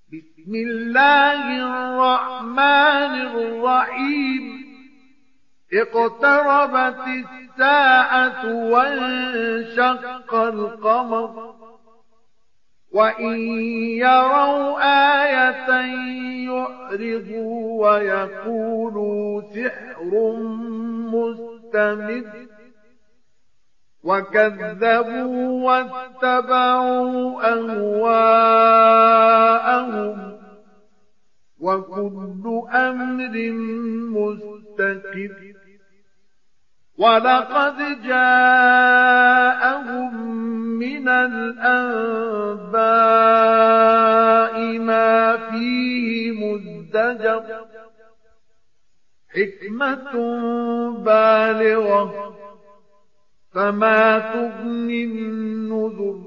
بسم الله الرحمن الرحيم اقتربت الساعة وانشق القمر وإن يروا آية يعرضوا ويقولوا سحر مستمر وكذبوا واتبعوا أهواءهم وكل أمر مستقر ولقد جاءهم من الأنباء ما فيه مزدجر حكمة بالغة فما تغني النذر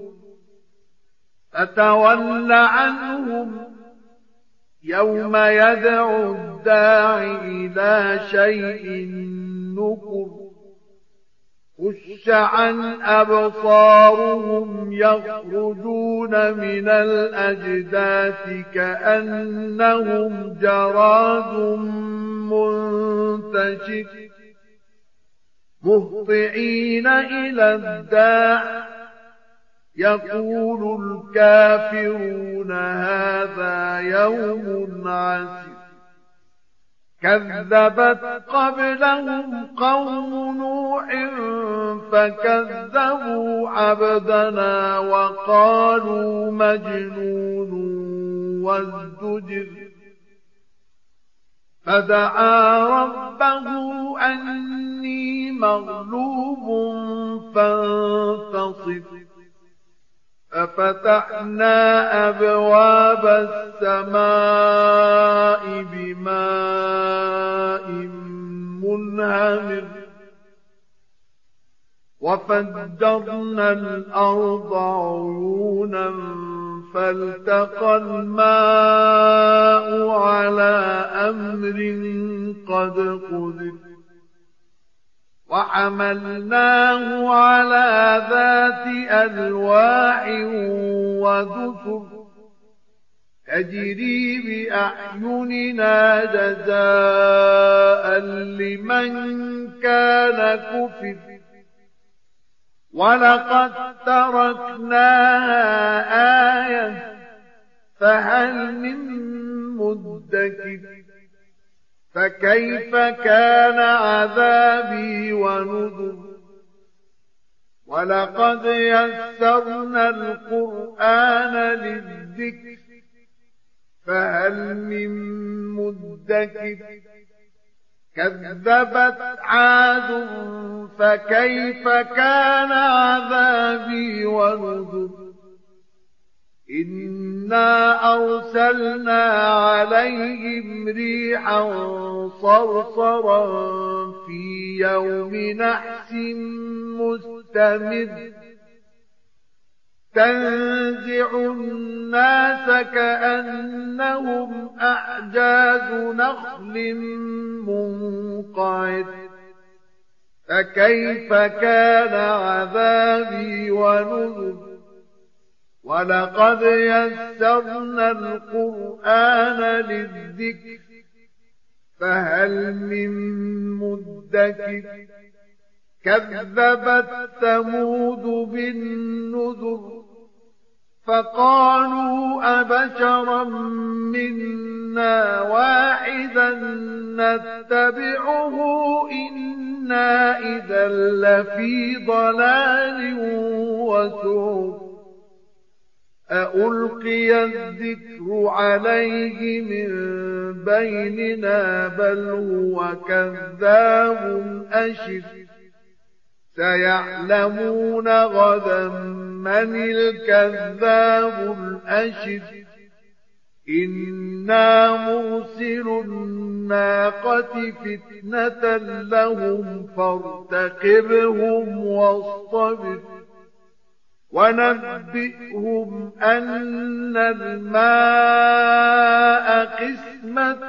فتول عنهم يوم يدعو الداع إلى شيء نكر خش عن أبصارهم يخرجون من الأجداث كأنهم جراد منتشر مهطعين إلى الداع يقول الكافرون هذا يوم عسر كذبت قبلهم قوم نوح فكذبوا عبدنا وقالوا مجنون وازدجر فدعا ربه أني مغلوب فانتصر ففتحنا أبواب السماء بماء منهمر وفجرنا الأرض عيونا فالتقى الماء على أمر قد قدر وحملناه على ذات ألواح ودسر تجري بأعيننا جزاء لمن كان كفر ولقد تركناها آية فهل من مدكر فكيف كان عذابي ونذر ولقد يسرنا القرآن للذكر فهل من مدكر كذبت عاد فكيف كان عذابي ونذر إنا أرسلنا عليهم ريحا صرصرا في يوم نحس مستمر تنزع الناس كأنهم أعجاز نخل منقعر فكيف كان عذابي ونذر ولقد يسرنا القرآن للذكر فهل من مدكر كذبت ثمود بالنذر فقالوا أبشرا منا واحدا نتبعه إنا إذا لفي ضلال وسعر أألقي الذكر عليه من بيننا بل هو كذاب أشر سيعلمون غدا من الكذاب الأشر إنا مرسل الناقة فتنة لهم فارتقبهم واصطبر ونبئهم أن الماء قسمة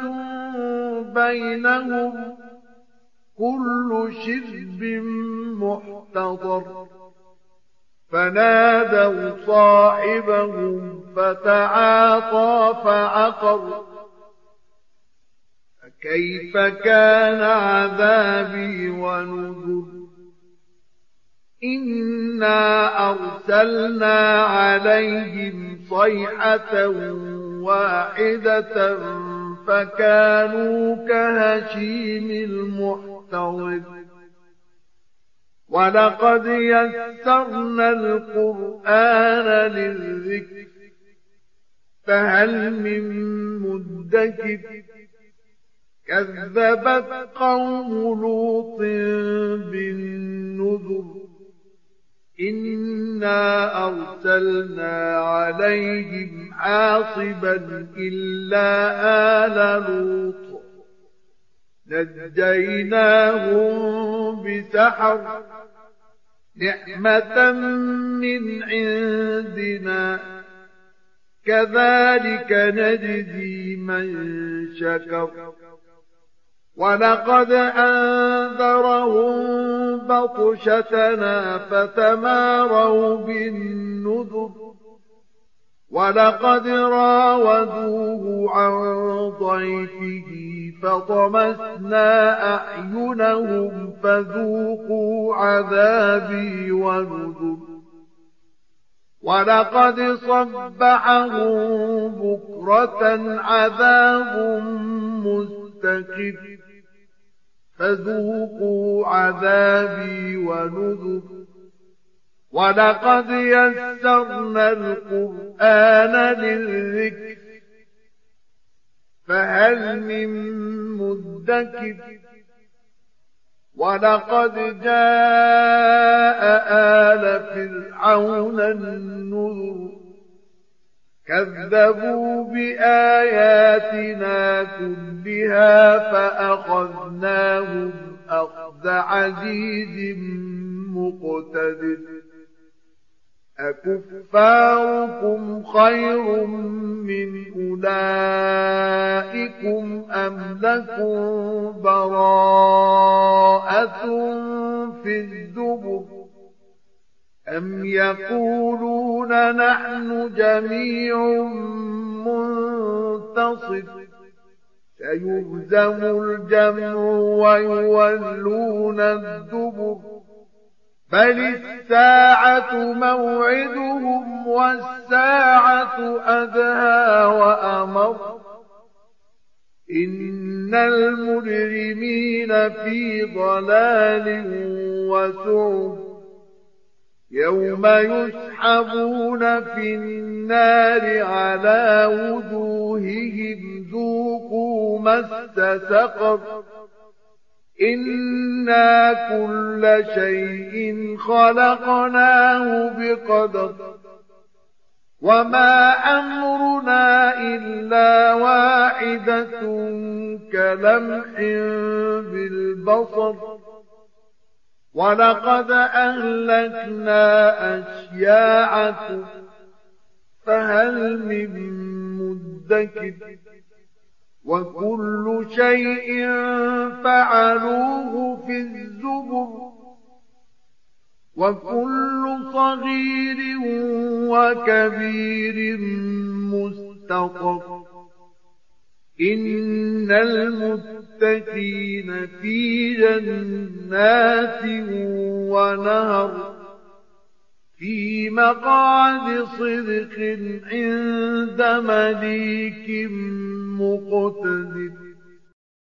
بينهم كل شرب محتضر فنادوا صاحبهم فتعاطى فعقر فكيف كان عذابي ونذر إنا أرسلنا عليهم صيحة واحدة فكانوا كهشيم المحتضر ولقد يسرنا القرآن للذكر فهل من مدكر كذبت قوم لوط بالنذر إنا أرسلنا عليهم حاصبا إلا آل لوط نجيناهم بسحر نعمة من عندنا كذلك نجزي من شكر ولقد أنذرهم بطشتنا فتماروا بالنذر ولقد راودوه عن ضيفه فطمسنا أعينهم فذوقوا عذابي ونذر ولقد صبحهم بكرة عذاب مستقر فذوقوا عذابي ونذر ولقد يسرنا القرآن للذكر فهل من مدكر ولقد جاء آل فرعون النذر كذبوا بآياتنا كلها فأخذناهم أخذ عزيز مقتدر أكفاركم خير من أولئكم أم لكم براءة في الزبر أم يقولون نحن جميع منتصر سيهزم الجمع ويولون الدبر بل الساعة موعدهم والساعة أدهى وأمر إن المجرمين في ضلال وسعر يوم يسحبون في النار على وجوههم ذوقوا مس سقر إنا كل شيء خلقناه بقدر وما أمرنا إلا واحدة كلمح بالبصر ولقد أهلكنا أشياعكم فهل من مدكر وكل شيء فعلوه في الزبر وكل صغير وكبير مستطر إن المتقين في جنات ونهر في مقعد صدق عند مليك مقتدر